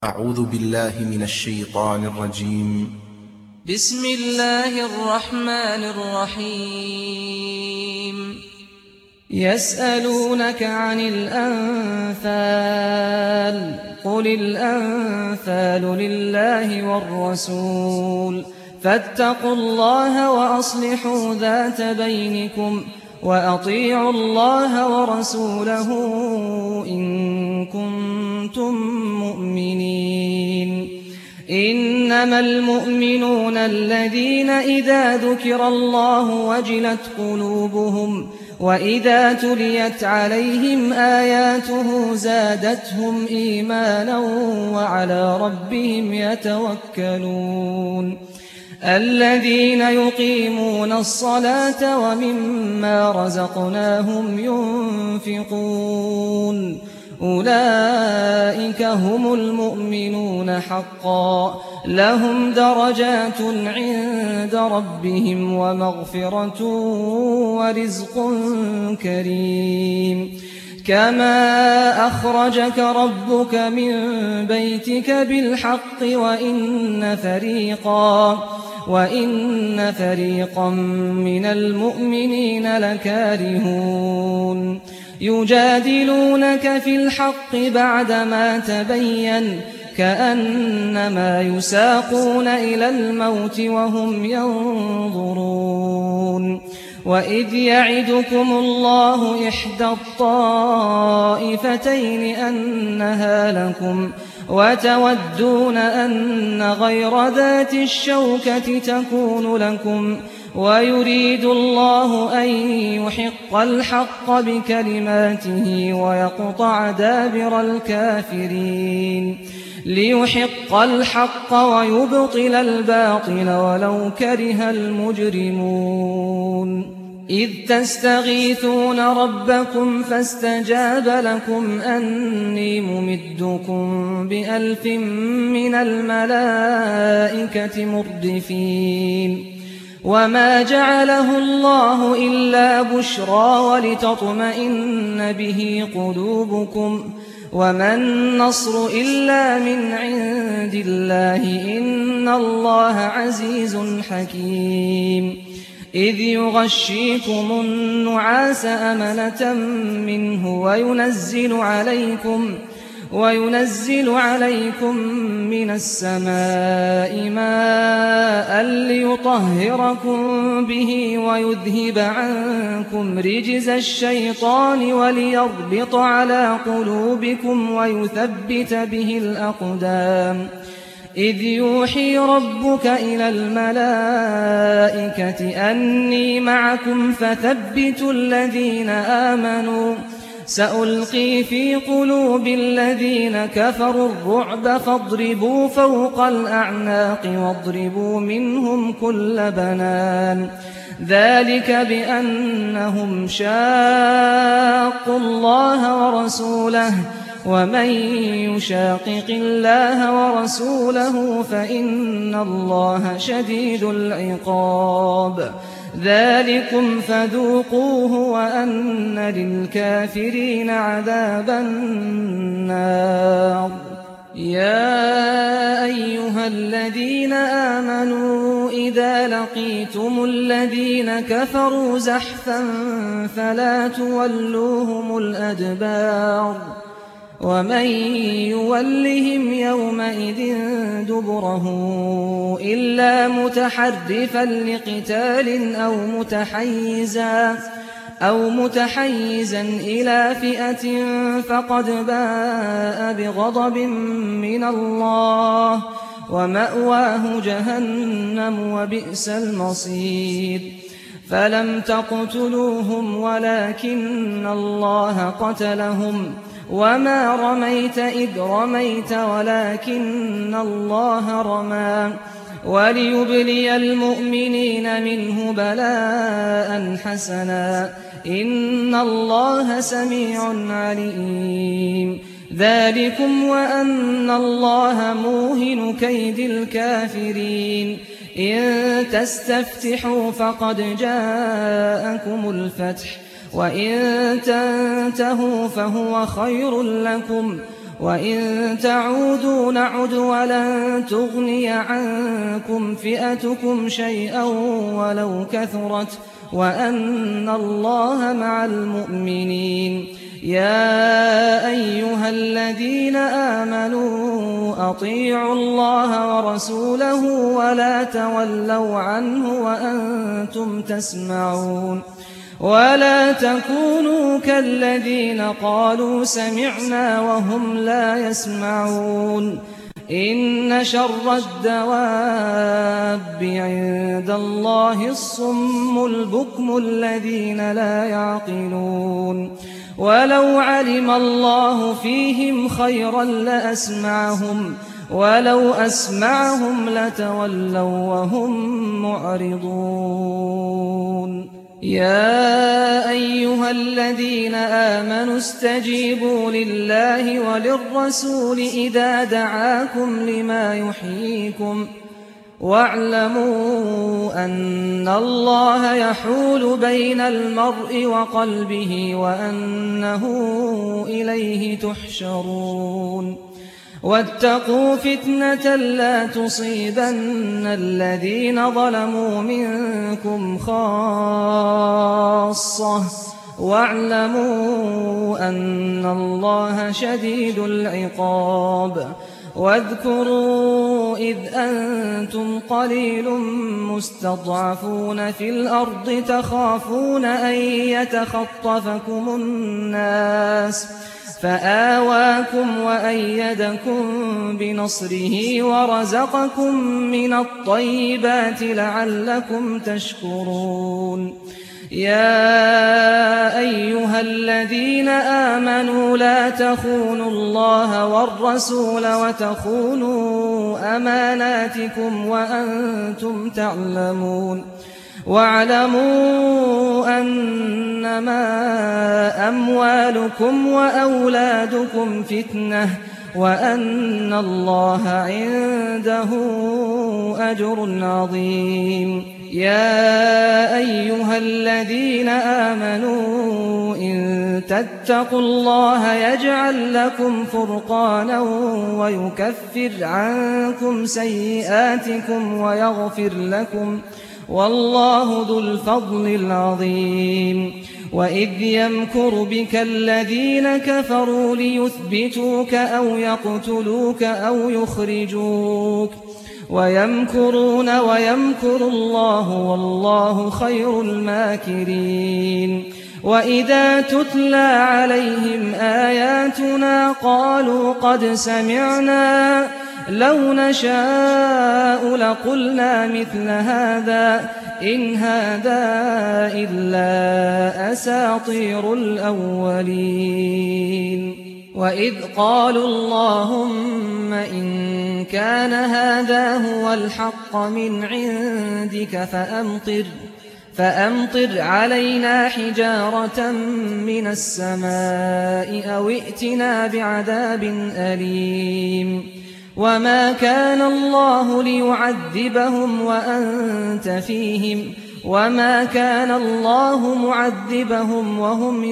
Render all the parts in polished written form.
أعوذ بالله من الشيطان الرجيم. بسم الله الرحمن الرحيم. يسألونك عن الأنفال قل الأنفال لله والرسول فاتقوا الله وأصلحوا ذات بينكم وأطيعوا الله ورسوله إن كنتم مؤمنين. إنما المؤمنون الذين إذا ذكر الله وجلت قلوبهم وإذا تليت عليهم آياته زادتهم إيمانا وعلى ربهم يتوكلون. الذين يقيمون الصلاة ومما رزقناهم ينفقون أولئك هم المؤمنون حقا لهم درجات عند ربهم ومغفرة ورزق كريم. كما أخرجك ربك من بيتك بالحق وإن فريقا من المؤمنين لكارهون. يجادلونك في الحق بعدما تبين كأنما يساقون إلى الموت وهم ينظرون. وإذ يعدكم الله إحدى الطائفتين أنها لكم وتودون أن غير ذات الشوكة تكون لكم ويريد الله أن يحق الحق بكلماته ويقطع دابر الكافرين ليحق الحق ويبطل الباطل ولو كره المجرمون. إذ تستغيثون ربكم فاستجاب لكم أني ممدكم ب1000 من الملائكة مردفين. وما جعله الله إلا بشرى ولتطمئن به قلوبكم وما النصر إلا من عند الله إن الله عزيز حكيم. إذ يغشيكم النعاس أمنة منه وينزل عليكم من السماء ماء ليطهركم به ويذهب عنكم رجز الشيطان وليربط على قلوبكم ويثبت به الأقدام. إذ يوحي ربك إلى الملائكة أني معكم فثبتوا الذين آمنوا سألقي في قلوب الذين كفروا الرعب فاضربوا فوق الأعناق واضربوا منهم كل بنان. ذلك بأنهم شاقوا الله ورسوله ومن يشاقق الله ورسوله فإن الله شديد العقاب. ذلكم فذوقوه وأن للكافرين عذاب النار. يا أيها الذين آمنوا إذا لقيتم الذين كفروا زحفا فلا تولوهم الأدبار. ومن يولهم يومئذ دبره إلا متحرفا لقتال أو متحيزا إلى فئة فقد باء بغضب من الله ومأواه جهنم وبئس المصير. فلم تقتلوهم ولكن الله قتلهم وما رميت إذ رميت ولكن الله رمى وليبلي المؤمنين منه بلاء حسنا إن الله سميع عليم. ذلكم وأن الله موهن كيد الكافرين. إن تستفتحوا فقد جاءكم الفتح وإن تنتهوا فهو خير لكم وإن تعودوا نعد ولن تغني عنكم فئتكم شيئا ولو كثرت وأن الله مع المؤمنين يا أيها الذين آمنوا أطيعوا الله ورسوله ولا تولوا عنه وأنتم تسمعون ولا تكونوا كالذين قالوا سمعنا وهم لا يسمعون إن شر الدواب عند الله الصم البكم الذين لا يعقلون ولو علم الله فيهم خيرا لأسمعهم ولو أسمعهم لتولوا وهم معرضون يا أيها الذين آمنوا استجيبوا لله وللرسول إذا دعاكم لما يحييكم واعلموا أن الله يحول بين المرء وقلبه وأنه إليه تحشرون واتقوا فتنة لا تصيبن الذين ظلموا منكم خاصة واعلموا أن الله شديد العقاب واذكروا إذ أنتم قليل مستضعفون في الأرض تخافون أن يتخطفكم الناس فآواكم وأيدكم بنصره ورزقكم من الطيبات لعلكم تشكرون يا أيها الذين آمنوا لا تخونوا الله والرسول وتخونوا أماناتكم وأنتم تعلمون واعلموا أنما أموالكم وأولادكم فتنة وأن الله عنده أجر عظيم يا أيها الذين آمنوا إن تتقوا الله يجعل لكم فرقانا ويكفر عنكم سيئاتكم ويغفر لكم والله ذو الفضل العظيم وإذ يمكر بك الذين كفروا ليثبتوك أو يقتلوك أو يخرجوك ويمكرون ويمكر الله والله خير الماكرين وإذا تتلى عليهم آياتنا قالوا قد سمعنا لو نشاء لقلنا مثل هذا إن هذا إلا أساطير الأولين وإذ قالوا اللهم إن كان هذا هو الحق من عندك فأمطر علينا حجارة من السماء أو ائتنا بعذاب أليم وما كان الله ليعذبهم وأنت فيهم وما كان الله معذبهم وهم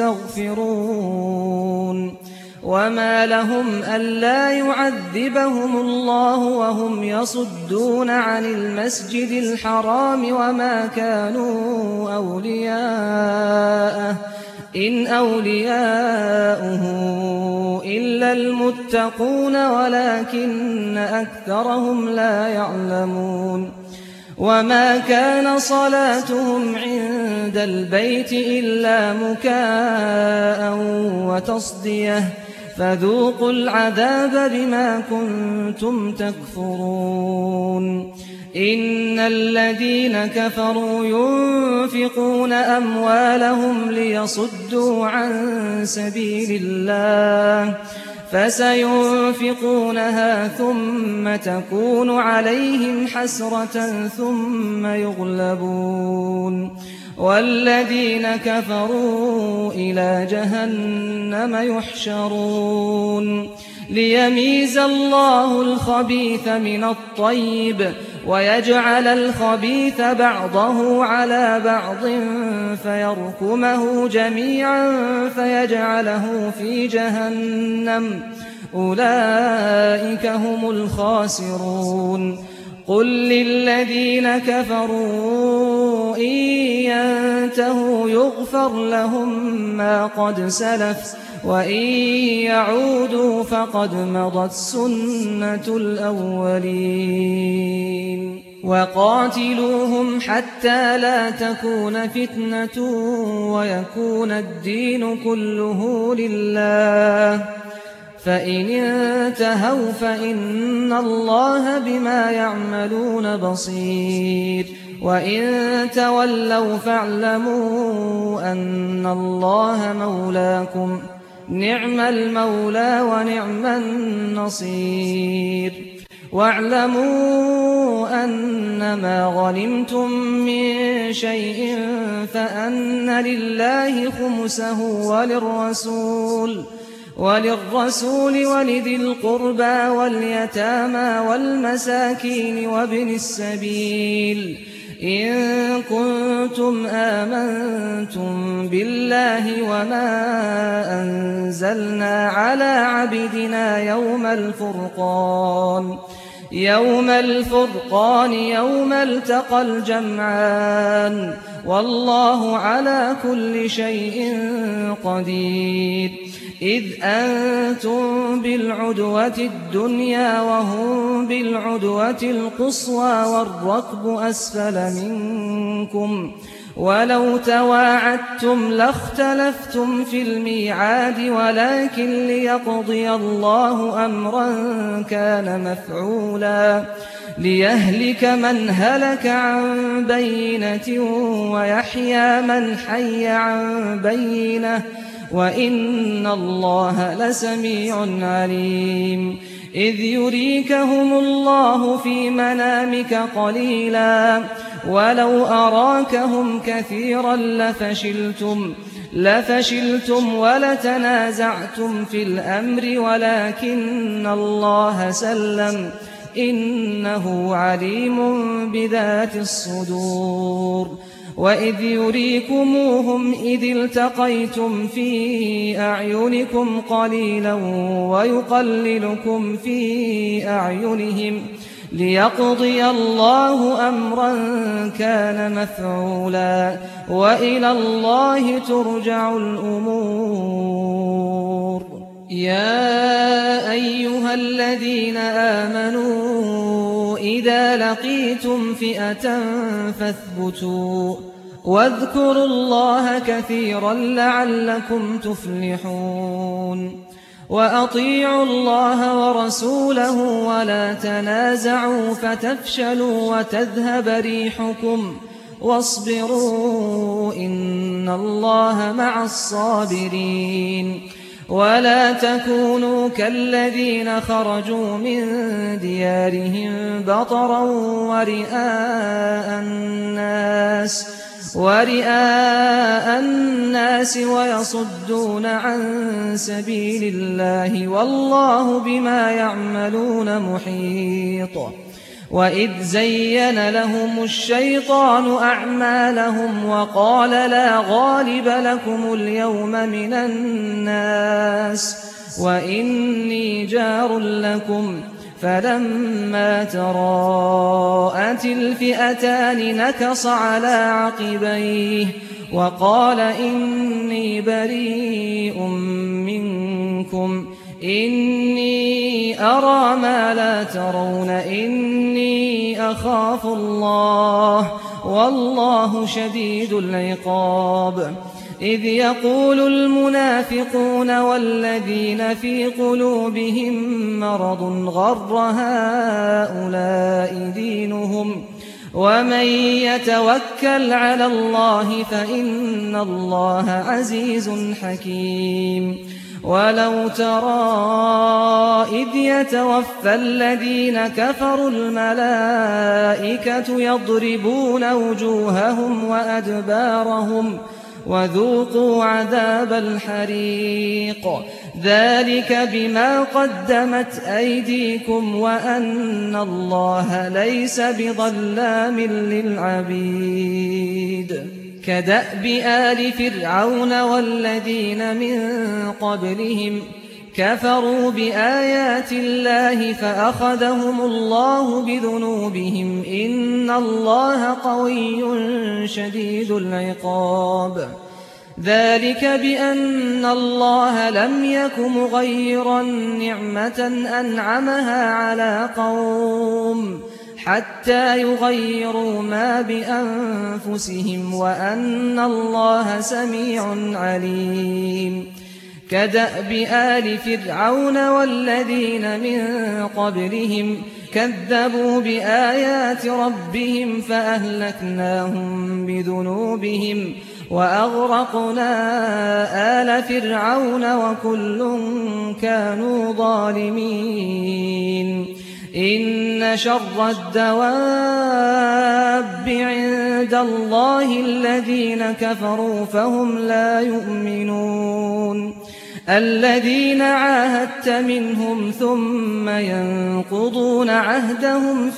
يستغفرون وما لهم ألا يعذبهم الله وهم يصدون عن المسجد الحرام وما كانوا أولياءه إن أولياؤه إلا المتقون ولكن أكثرهم لا يعلمون وما كان صلاتهم عند البيت إلا مكاء وتصدية فذوقوا العذاب بما كنتم تكفرون إن الذين كفروا ينفقون أموالهم ليصدوا عن سبيل الله فسينفقونها ثم تكون عليهم حسرة ثم يغلبون والذين كفروا إلى جهنم يحشرون ليميز الله الخبيث من الطيب ويجعل الخبيث بعضه على بعض فيركمه جميعا فيجعله في جهنم أولئك هم الخاسرون قل للذين كفروا إن ينتهوا يغفر لهم ما قد سلف وإن يعودوا فقد مضت سنة الأولين وقاتلوهم حتى لا تكون فتنة ويكون الدين كله لله فإن انتهوا فإن الله بما يعملون بصير وإن تولوا فاعلموا أن الله مولاكم نعم المولى ونعم النصير واعلموا أنما غنمتم من شيء فأن لله خمسه وللرسول ولذي القربى واليتامى والمساكين وابن السبيل إن كنتم آمنتم بالله وما أنزلنا على عبدنا يوم الفرقان يوم التقى الجمعان والله على كل شيء قدير إذ أنتم بالعدوة الدنيا وهم بالعدوة القصوى والركب أسفل منكم ولو تواعدتم لاختلفتم في الميعاد ولكن ليقضي الله أمرا كان مفعولا ليهلك من هلك عن بينة ويحيى من حي عن بينة وإن الله لسميع عليم إذ يريكهم الله في منامك قليلا ولو أراكهم كثيرا لفشلتم ولتنازعتم في الأمر ولكن الله سلم إنه عليم بذات الصدور وإذ يريكموهم إذ التقيتم في أعينكم قليلا ويقللكم في أعينهم ليقضي الله أمرا كان مفعولا وإلى الله ترجع الأمور يا أيها الذين آمنوا إذا لقيتم فئة فاثبتوا واذكروا الله كثيرا لعلكم تفلحون وأطيعوا الله ورسوله ولا تنازعوا فتفشلوا وتذهب ريحكم واصبروا إن الله مع الصابرين ولا تكونوا كالذين خرجوا من ديارهم بطرا ورئاء الناس ويصدون عن سبيل الله والله بما يعملون محيط وإذ زين لهم الشيطان أعمالهم وقال لا غالب لكم اليوم من الناس وإني جار لكم فلما تراءت الفئتان نكص على عقبيه وقال إني بريء منكم إني أرى ما لا ترون إني أخاف الله والله شديد العقاب إذ يقول المنافقون والذين في قلوبهم مرض غر هؤلاء دينهم ومن يتوكل على الله فإن الله عزيز حكيم ولو ترى إذ يتوفى الذين كفروا الملائكة يضربون وجوههم وأدبارهم وذوقوا عذاب الحريق ذلك بما قدمت أيديكم وأن الله ليس بظلام للعبيد كدأب آل فرعون والذين من قبلهم كفروا بآيات الله فأخذهم الله بذنوبهم إن الله قوي شديد العقاب ذلك بأن الله لم يك مغيرا نعمة أنعمها على قوم حتى يغيروا ما بأنفسهم وأن الله سميع عليم كدأب آل فرعون والذين من قبلهم كذبوا بآيات ربهم فأهلكناهم بذنوبهم وأغرقنا آل فرعون وكل كانوا ظالمين إن شر الدواب عند الله الذين كفروا فهم لا يؤمنون الذين عاهدت منهم ثم ينقضون عهدهم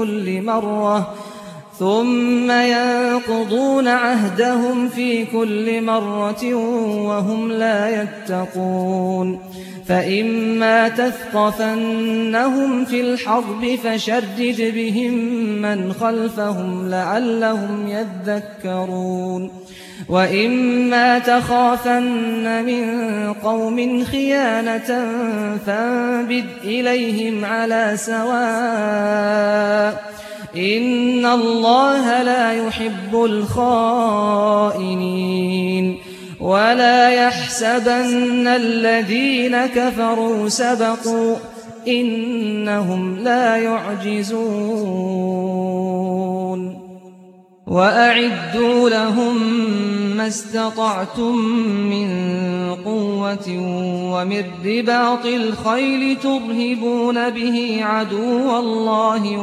في كل مرة وهم لا يتقون فإما تثقفنهم في الحرب فشرد بهم من خلفهم لعلهم يذكرون وإما تخافن من قوم خيانة فانبذ إليهم على سواء إن الله لا يحب الخائنين ولا يحسبن الذين كفروا سبقوا إنهم لا يعجزون وأعدوا لهم ما استطعتم من قوة ومن رباط الخيل ترهبون به عدو الله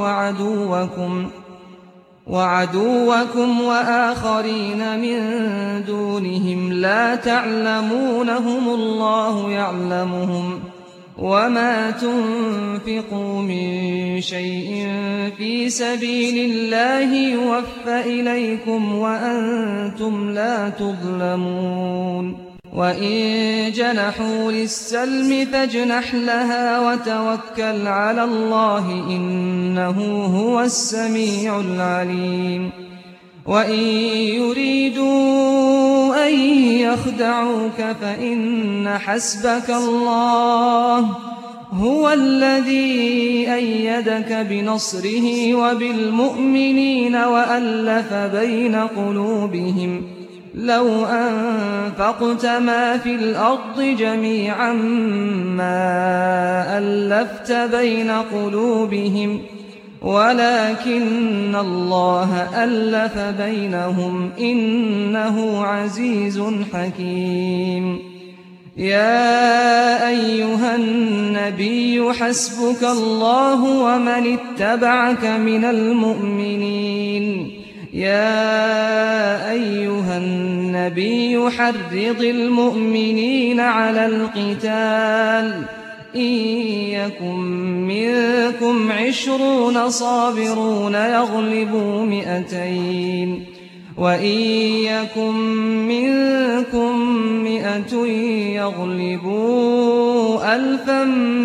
وعدوكم وآخرين من دونهم لا تعلمونهم الله يعلمهم وما تنفقوا من شيء في سبيل الله يوفى إليكم وأنتم لا تظلمون وإن جنحوا للسلم فاجنح لها وتوكل على الله إنه هو السميع العليم وإن يريدوا أن يخدعوك فإن حسبك الله هو الذي أيدك بنصره وبالمؤمنين وألف بين قلوبهم لو أنفقت ما في الأرض جميعا ما ألفت بين قلوبهم ولكن الله ألف بينهم إنه عزيز حكيم يا أيها النبي حسبك الله ومن اتبعك من المؤمنين يا أيها النبي حرض المؤمنين على القتال إن يكن منكم 20 صابرون يغلبوا 200 وإن يكن منكم 100 يغلبوا 1000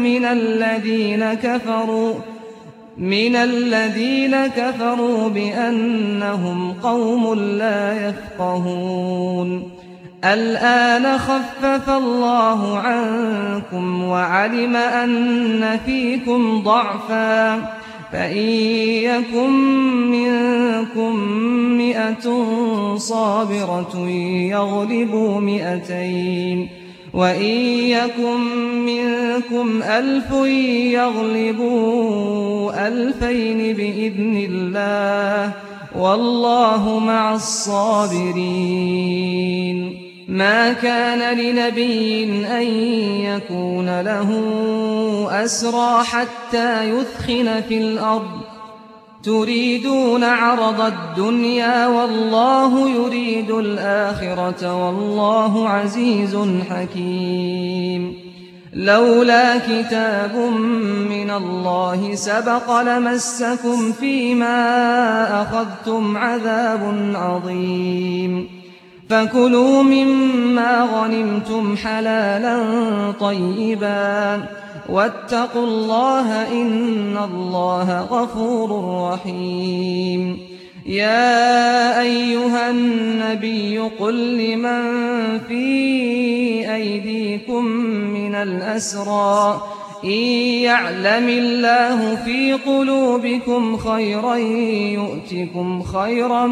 من الذين كفروا بأنهم قوم لا يفقهون الآن خفف الله عنكم وعلم أن فيكم ضعفا فإن يكن منكم 100 صابرة يغلبوا 200 وإن يكن منكم 1000 يغلبوا 2000 بإذن الله والله مع الصابرين ما كان لنبي أن يكون له أسرى حتى يثخن في الأرض تريدون عرض الدنيا والله يريد الآخرة والله عزيز حكيم لولا كتاب من الله سبق لمسكم فيما أخذتم عذاب عظيم فكلوا مما غنمتم حلالا طيبا واتقوا الله إن الله غفور رحيم. يا أيها النبي قل لمن في أيديكم من الأسرى إن يعلم الله في قلوبكم خيرا يؤتكم خيرا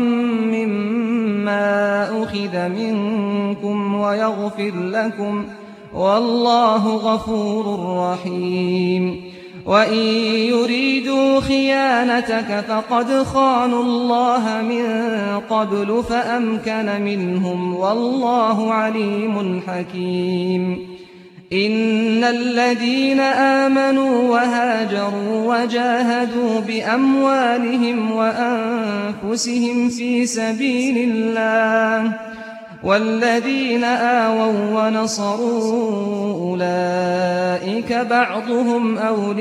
مما أخذ منكم ويغفر لكم والله غفور رحيم. وإن يريدوا خيانتك فقد خانوا الله من قبل فأمكن منهم والله عليم حكيم. إن الذين آمنوا وهاجروا وجاهدوا بأموالهم وأنفسهم في سبيل الله والذين آووا ونصروا أولئك بعضهم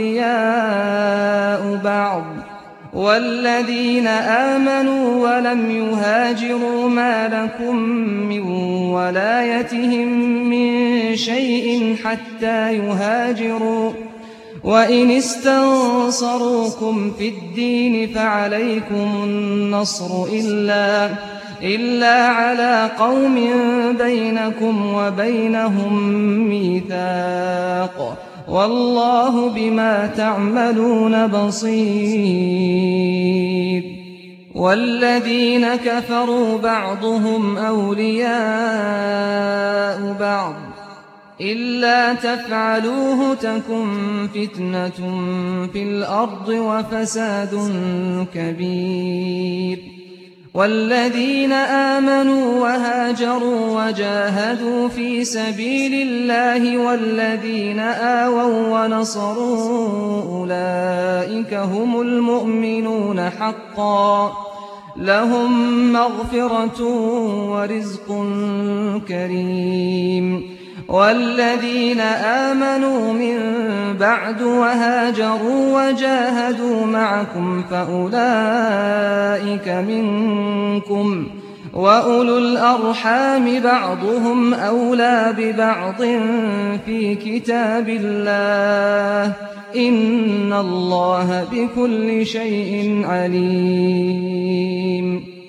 أولياء بعض والذين آمنوا ولم يهاجروا ما لكم من ولايتهم من شيء حتى يهاجروا وإن استنصروكم في الدين فعليكم النصر إلا على قوم بينكم وبينهم ميثاق والله بما تعملون بصير. والذين كفروا بعضهم أولياء بعض إلا تفعلوه تكن فتنة في الأرض وفساد كبير. والذين آمنوا وهاجروا وجاهدوا في سبيل الله والذين آووا ونصروا أولئك هم المؤمنون حقا لهم مغفرة ورزق كريم. والذين آمنوا من بعد وهاجروا وجاهدوا معكم فأولئك منكم وأولو الأرحام بعضهم أولى ببعض في كتاب الله إن الله بكل شيء عليم.